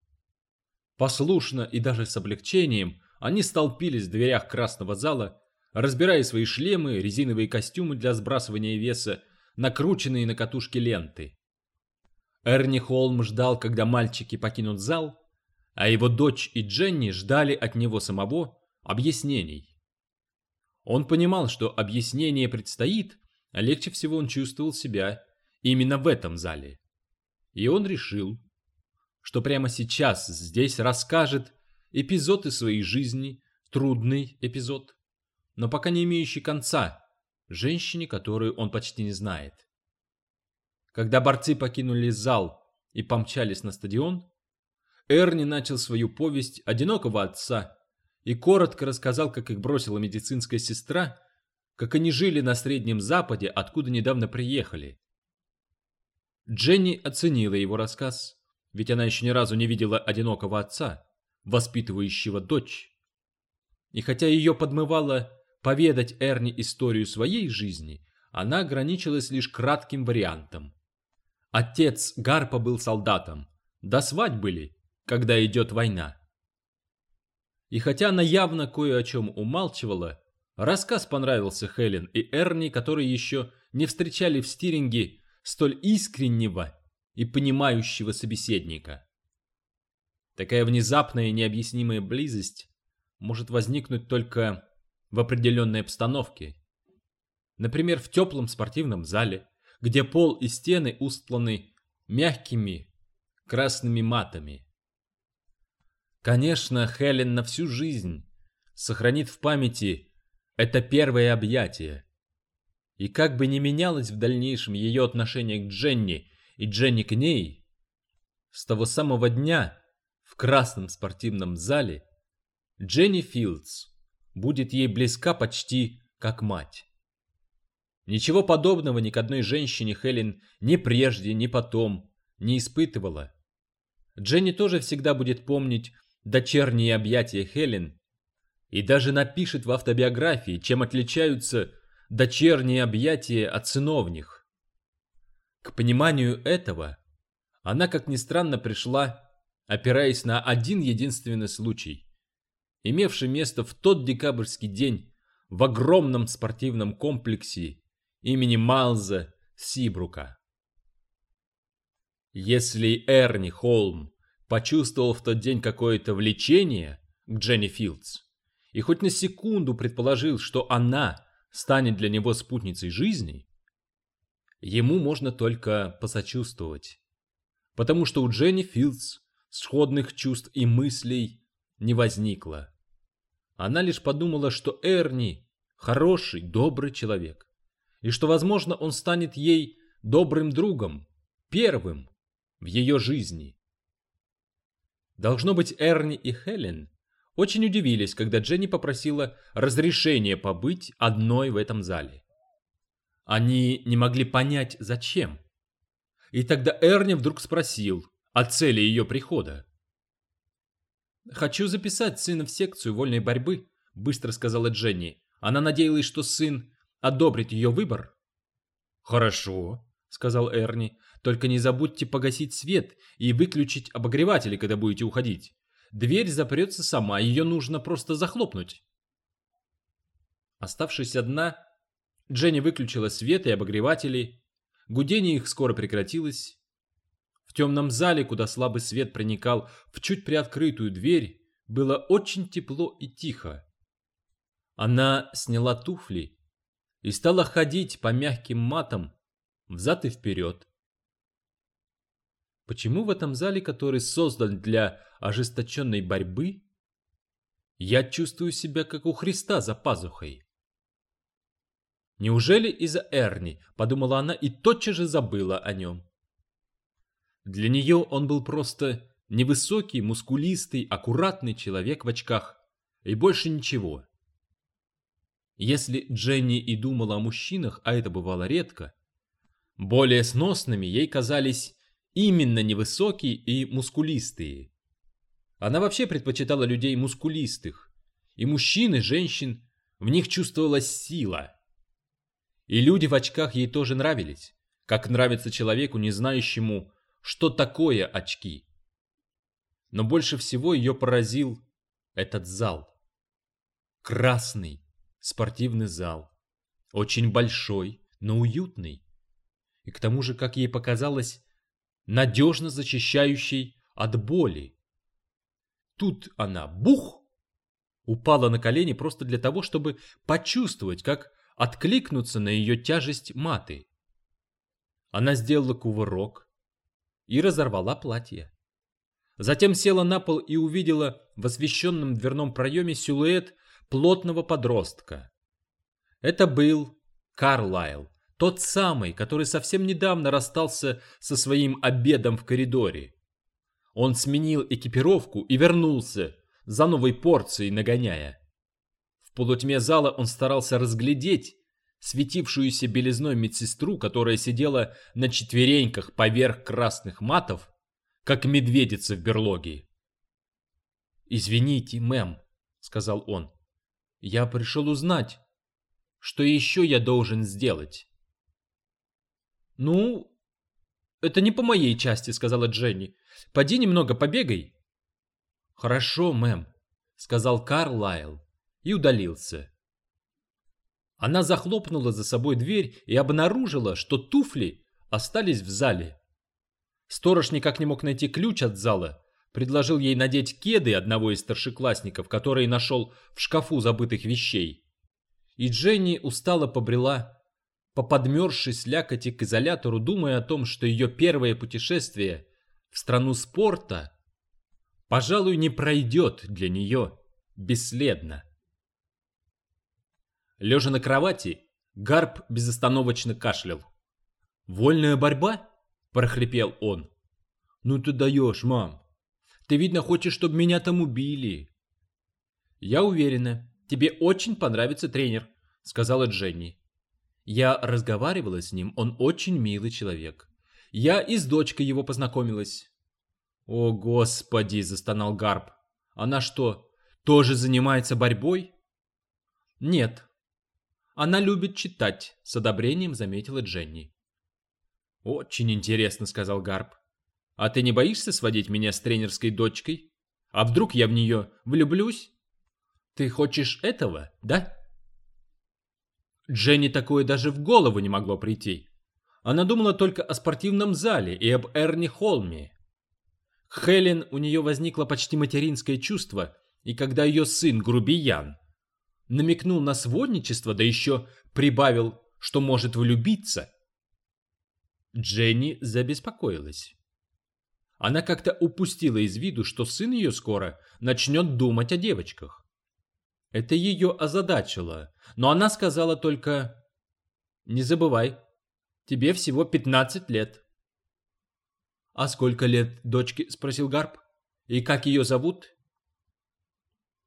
Послушно и даже с облегчением они столпились в дверях красного зала, разбирая свои шлемы, резиновые костюмы для сбрасывания веса, накрученные на катушки ленты. Эрни Холм ждал, когда мальчики покинут зал, а его дочь и Дженни ждали от него самого объяснений. Он понимал, что объяснение предстоит, а легче всего он чувствовал себя именно в этом зале. И он решил, что прямо сейчас здесь расскажет эпизод из своей жизни, трудный эпизод, но пока не имеющий конца, женщине, которую он почти не знает. Когда борцы покинули зал и помчались на стадион, Эрни начал свою повесть одинокого отца и коротко рассказал, как их бросила медицинская сестра, как они жили на Среднем Западе, откуда недавно приехали. Дженни оценила его рассказ, ведь она еще ни разу не видела одинокого отца, воспитывающего дочь. И хотя ее подмывало поведать Эрни историю своей жизни, она ограничилась лишь кратким вариантом. Отец Гарпа был солдатом, до свадьбы ли, когда идет война. И хотя она явно кое о чем умалчивала, рассказ понравился Хелен и Эрни, которые еще не встречали в Стиринге столь искреннего и понимающего собеседника. Такая внезапная и необъяснимая близость может возникнуть только в определенной обстановке. Например, в теплом спортивном зале, где пол и стены устланы мягкими красными матами. Конечно, Хелен на всю жизнь сохранит в памяти это первое объятие. И как бы ни менялось в дальнейшем ее отношение к Дженни и Дженни к ней, с того самого дня в красном спортивном зале Дженни Филдс будет ей близка почти как мать. Ничего подобного ни к одной женщине Хелен ни прежде, ни потом не испытывала. Дженни тоже всегда будет помнить дочерние объятия Хелен и даже напишет в автобиографии, чем отличаются дочерние объятия от сыновних. К пониманию этого она, как ни странно, пришла, опираясь на один единственный случай, имевший место в тот декабрьский день в огромном спортивном комплексе имени Майлза Сибрука. Если Эрни Холм почувствовал в тот день какое-то влечение к Дженни Филдс и хоть на секунду предположил, что она станет для него спутницей жизни, ему можно только посочувствовать, потому что у Дженни Филдс сходных чувств и мыслей не возникло. Она лишь подумала, что Эрни хороший, добрый человек, и что, возможно, он станет ей добрым другом, первым в ее жизни. Должно быть, Эрни и Хелен очень удивились, когда Дженни попросила разрешения побыть одной в этом зале. Они не могли понять, зачем. И тогда Эрни вдруг спросил о цели ее прихода. «Хочу записать сына в секцию вольной борьбы», — быстро сказала Дженни. Она надеялась, что сын одобрит ее выбор. «Хорошо», — сказал Эрни. «Только не забудьте погасить свет и выключить обогреватели, когда будете уходить. Дверь запрется сама, ее нужно просто захлопнуть». Оставшись одна, Дженни выключила свет и обогреватели. Гудение их скоро прекратилось. В темном зале, куда слабый свет проникал в чуть приоткрытую дверь, было очень тепло и тихо. Она сняла туфли и стала ходить по мягким матам взад и вперед. Почему в этом зале, который создан для ожесточенной борьбы, я чувствую себя как у Христа за пазухой? Неужели из-за Эрни, подумала она и тотчас же забыла о нем. Для нее он был просто невысокий, мускулистый, аккуратный человек в очках и больше ничего. Если Дженни и думала о мужчинах, а это бывало редко, более сносными ей казались именно невысокие и мускулистые. Она вообще предпочитала людей мускулистых, и мужчин, и женщин, в них чувствовалась сила. И люди в очках ей тоже нравились, как нравится человеку, не знающему, что такое очки. Но больше всего ее поразил этот зал. Красный спортивный зал, очень большой, но уютный. И к тому же, как ей показалось, надежно защищающий от боли. Тут она, бух, упала на колени просто для того, чтобы почувствовать, как откликнуться на ее тяжесть маты. Она сделала кувырок и разорвала платье. Затем села на пол и увидела в освещенном дверном проеме силуэт плотного подростка. Это был Карлайл, тот самый, который совсем недавно расстался со своим обедом в коридоре. Он сменил экипировку и вернулся, за новой порцией нагоняя. В полутьме зала он старался разглядеть светившуюся белизной медсестру, которая сидела на четвереньках поверх красных матов, как медведица в берлоге. «Извините, мэм», — сказал он, — «я пришел узнать, что еще я должен сделать». «Ну, это не по моей части», — сказала Дженни. «Поди немного побегай». «Хорошо, мэм», — сказал Карлайл и удалился. Она захлопнула за собой дверь и обнаружила, что туфли остались в зале. Сторож никак не мог найти ключ от зала, предложил ей надеть кеды одного из старшеклассников, который нашел в шкафу забытых вещей. И Дженни устало побрела по подмерзшей слякоти к изолятору, думая о том, что ее первое путешествие в страну спорта, пожалуй, не пройдет для нее бесследно. Лежа на кровати, Гарп безостановочно кашлял. «Вольная борьба?» – прохрипел он. «Ну ты даешь, мам. Ты, видно, хочешь, чтобы меня там убили». «Я уверена, тебе очень понравится тренер», – сказала Дженни. «Я разговаривала с ним, он очень милый человек. Я и с дочкой его познакомилась». «О, Господи!» – застонал Гарп. «Она что, тоже занимается борьбой?» «Нет. Она любит читать», — с одобрением заметила Дженни. «Очень интересно», — сказал Гарп. «А ты не боишься сводить меня с тренерской дочкой? А вдруг я в нее влюблюсь? Ты хочешь этого, да?» Дженни такое даже в голову не могло прийти. Она думала только о спортивном зале и об Эрни Холме. К Хелен у нее возникло почти материнское чувство, и когда ее сын грубиян намекнул на сводничество, да еще прибавил, что может влюбиться, Дженни забеспокоилась. Она как-то упустила из виду, что сын ее скоро начнет думать о девочках. Это ее озадачило, но она сказала только: «Не забывай, тебе всего 15 лет». «А сколько лет дочке?» — спросил Гарп. «И как ее зовут?»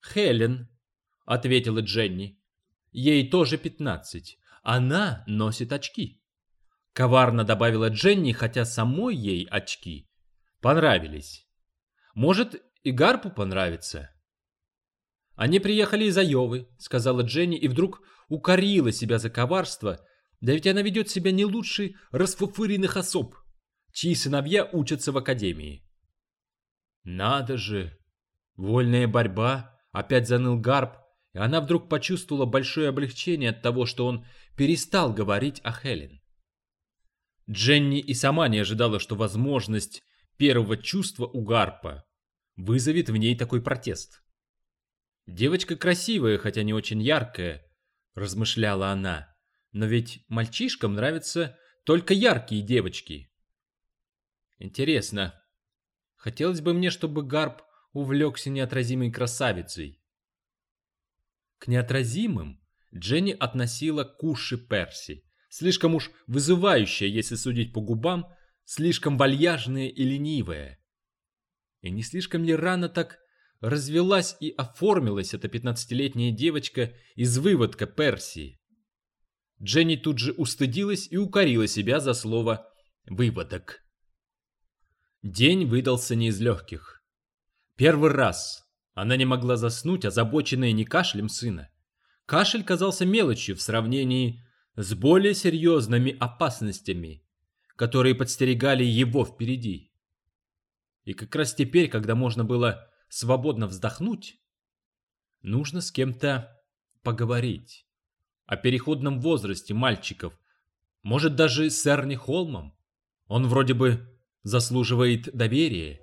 «Хелен», — ответила Дженни. «Ей тоже 15. Она носит очки». Коварно добавила Дженни, хотя самой ей очки понравились. Может, и Гарпу понравится. «Они приехали из Айовы», — сказала Дженни, и вдруг укорила себя за коварство. Да ведь она ведет себя не лучше расфуфыренных особ, чьи сыновья учатся в академии. «Надо же! Вольная борьба!» — опять заныл Гарп, и она вдруг почувствовала большое облегчение от того, что он перестал говорить о Хелен. Дженни и сама не ожидала, что возможность первого чувства у Гарпа вызовет в ней такой протест. «Девочка красивая, хотя не очень яркая», — размышляла она, «но ведь мальчишкам нравятся только яркие девочки». Интересно, хотелось бы мне, чтобы Гарп увлекся неотразимой красавицей. К неотразимым Дженни относила Куши Перси, слишком уж вызывающая, если судить по губам, слишком вальяжная и ленивая. И не слишком ли рано так развелась и оформилась эта 15-летняя девочка из выводка Персии? Дженни тут же устыдилась и укорила себя за слово «выводок». День выдался не из легких. Первый раз она не могла заснуть, озабоченная не кашлем сына. Кашель казался мелочью в сравнении с более серьезными опасностями, которые подстерегали его впереди. И как раз теперь, когда можно было свободно вздохнуть, нужно с кем-то поговорить о переходном возрасте мальчиков, может даже с Эрни Холмом. Он вроде бы заслуживает доверия.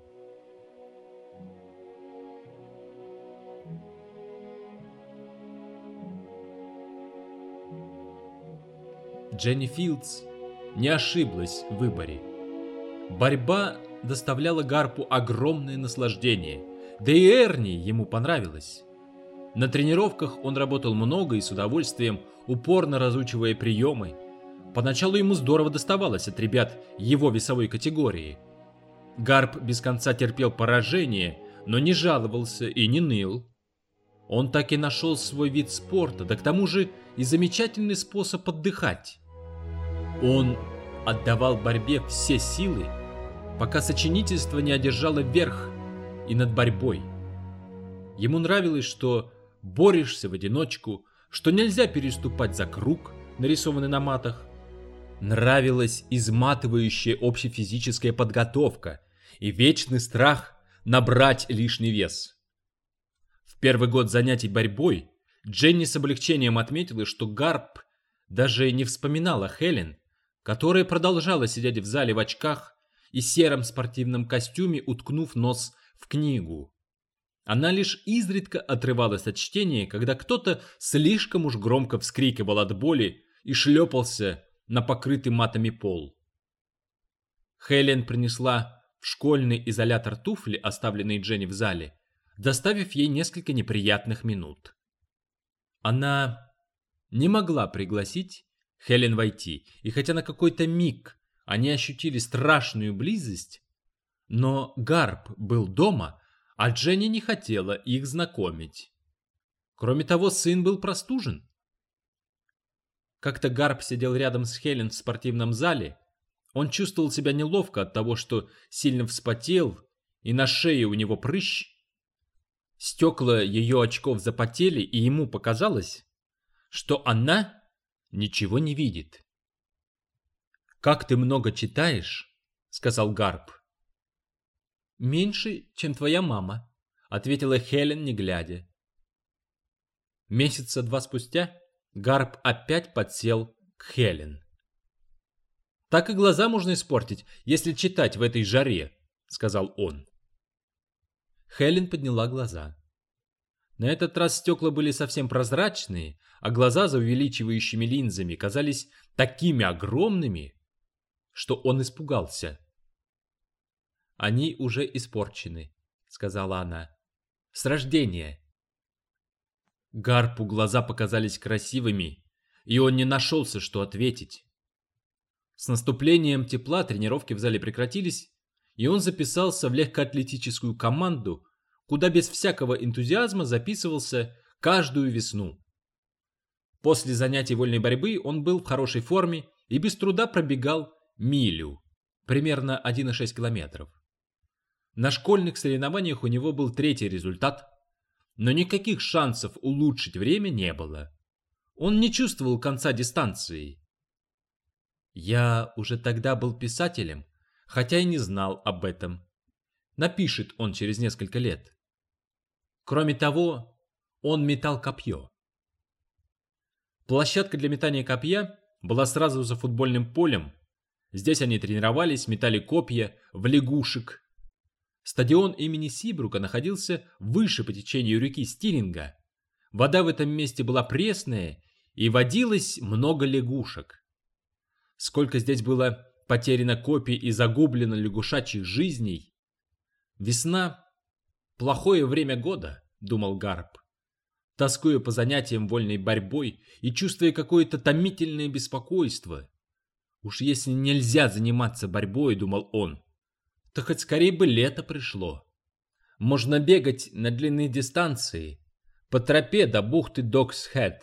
Дженни Филдс не ошиблась в выборе. Борьба доставляла Гарпу огромное наслаждение, да и Эрни ему понравилось. На тренировках он работал много и с удовольствием, упорно разучивая приемы. Поначалу ему здорово доставалось от ребят его весовой категории. Гарп без конца терпел поражение, но не жаловался и не ныл. Он так и нашел свой вид спорта, да к тому же и замечательный способ отдыхать. Он отдавал борьбе все силы, пока сочинительство не одержало верх и над борьбой. Ему нравилось, что борешься в одиночку, что нельзя переступать за круг, нарисованный на матах. Нравилась изматывающая общефизическая подготовка и вечный страх набрать лишний вес. В первый год занятий борьбой Дженни с облегчением отметила, что Гарп даже не вспоминал о Хелен, которая продолжала сидеть в зале в очках и сером спортивном костюме, уткнув нос в книгу. Она лишь изредка отрывалась от чтения, когда кто-то слишком уж громко вскрикивал от боли и шлепался на покрытый матами пол. Хелен принесла в школьный изолятор туфли, оставленные Дженни в зале, доставив ей несколько неприятных минут. Она не могла пригласить Хелен войти, и хотя на какой-то миг они ощутили страшную близость, но Гарп был дома, а Дженни не хотела их знакомить. Кроме того, сын был простужен. Как-то Гарп сидел рядом с Хелен в спортивном зале. Он чувствовал себя неловко от того, что сильно вспотел, и на шее у него прыщ. Стекла ее очков запотели, и ему показалось, что она ничего не видит. «Как ты много читаешь?» — сказал Гарп. «Меньше, чем твоя мама», — ответила Хелен, не глядя. Месяца два спустя Гарп опять подсел к Хелен. «Так и глаза можно испортить, если читать в этой жаре», — сказал он. Хелен подняла глаза. На этот раз стекла были совсем прозрачные, а глаза за увеличивающими линзами казались такими огромными, что он испугался. «Они уже испорчены», — сказала она. «С рождения». Гарпу глаза показались красивыми, и он не нашелся, что ответить. С наступлением тепла тренировки в зале прекратились, и он записался в легкоатлетическую команду, куда без всякого энтузиазма записывался каждую весну. После занятий вольной борьбы он был в хорошей форме и без труда пробегал милю, примерно 1,6 километров. На школьных соревнованиях у него был 3-й результат, но никаких шансов улучшить время не было. Он не чувствовал конца дистанции. «Я уже тогда был писателем, хотя и не знал об этом», напишет он через несколько лет. Кроме того, он метал копье. Площадка для метания копья была сразу за футбольным полем. Здесь они тренировались, метали копья в лягушек. Стадион имени Сибрука находился выше по течению реки Стиринга. Вода в этом месте была пресная, и водилось много лягушек. Сколько здесь было потеряно копий и загублено лягушачьих жизней. Весна – плохое время года, думал Гарп, тоскуя по занятиям вольной борьбой и чувствуя какое-то томительное беспокойство. Уж если нельзя заниматься борьбой, думал он, то хоть скорее бы лето пришло. Можно бегать на длинные дистанции по тропе до бухты Докс-Хэд.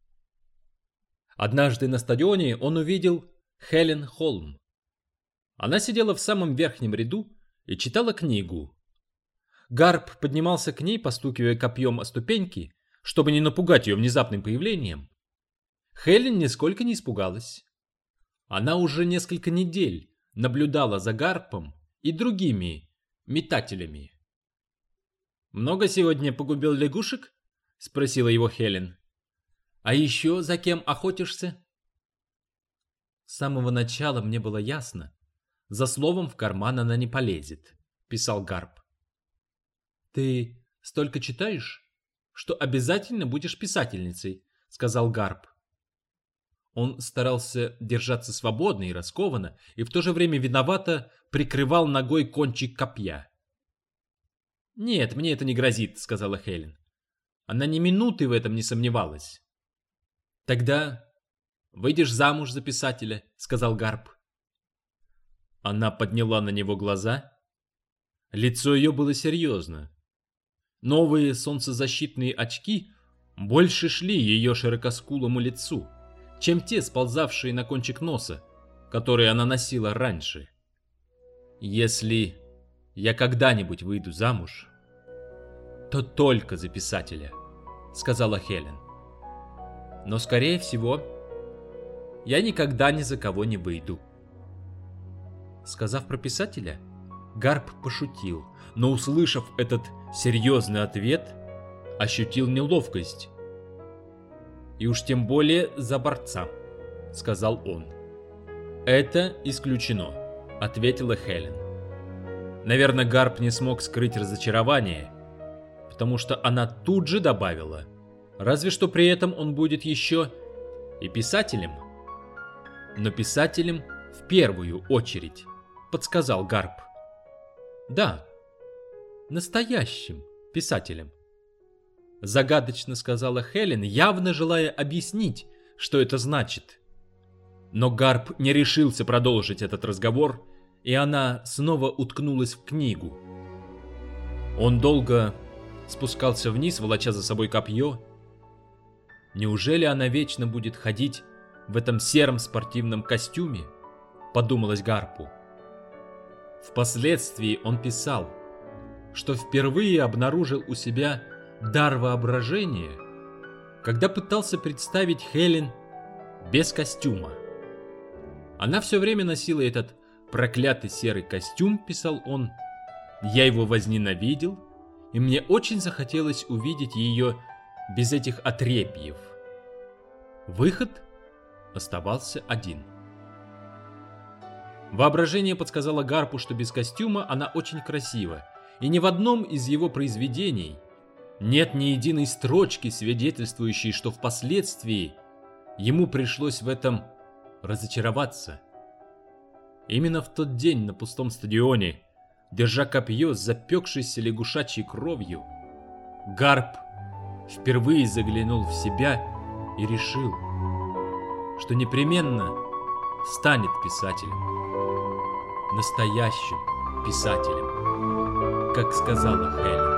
Однажды на стадионе он увидел Хелен Холм. Она сидела в самом верхнем ряду и читала книгу. Гарп поднимался к ней, постукивая копьем о ступеньки, чтобы не напугать ее внезапным появлением. Хелен нисколько не испугалась. Она уже несколько недель наблюдала за Гарпом и другими метателями. «Много сегодня погубил лягушек?» — спросила его Хелен. «А еще за кем охотишься?» «С самого начала мне было ясно, за словом в карман она не полезет», — писал Гарп. «Ты столько читаешь, что обязательно будешь писательницей», — сказал Гарп. Он старался держаться свободно и раскованно, и в то же время виновато прикрывал ногой кончик копья. «Нет, мне это не грозит», — сказала Хелен. Она ни минуты в этом не сомневалась. «Тогда выйдешь замуж за писателя», — сказал Гарп. Она подняла на него глаза. Лицо ее было серьезно. Новые солнцезащитные очки больше шли ее широкоскулому лицу, чем те, сползавшие на кончик носа, которые она носила раньше. «Если я когда-нибудь выйду замуж, то только за писателя», — сказала Хелен. «Но, скорее всего, я никогда ни за кого не выйду». Сказав про писателя, Гарп пошутил, но, услышав этот серьезный ответ, ощутил неловкость. «И уж тем более за борца», — сказал он. «Это исключено», — ответила Хелен. Наверное, Гарп не смог скрыть разочарование, потому что она тут же добавила, разве что при этом он будет еще и писателем. «Но писателем в первую очередь», — подсказал Гарп. «Да, настоящим писателем», — загадочно сказала Хелен, явно желая объяснить, что это значит. Но Гарп не решился продолжить этот разговор, и она снова уткнулась в книгу. Он долго спускался вниз, волоча за собой копье. «Неужели она вечно будет ходить в этом сером спортивном костюме?» — подумалось Гарпу. Впоследствии он писал, что впервые обнаружил у себя дар воображения, когда пытался представить Хелен без костюма. Она все время носила этот проклятый серый костюм, писал он. Я его возненавидел, и мне очень захотелось увидеть ее без этих отрепьев. Выход оставался один. Воображение подсказало Гарпу, что без костюма она очень красива, и ни в одном из его произведений нет ни единой строчки, свидетельствующей, что впоследствии ему пришлось в этом разочароваться. Именно в тот день на пустом стадионе, держа копье с запекшейся лягушачьей кровью, Гарп впервые заглянул в себя и решил, что непременно станет писателем. Настоящим писателем, как сказала Хелен.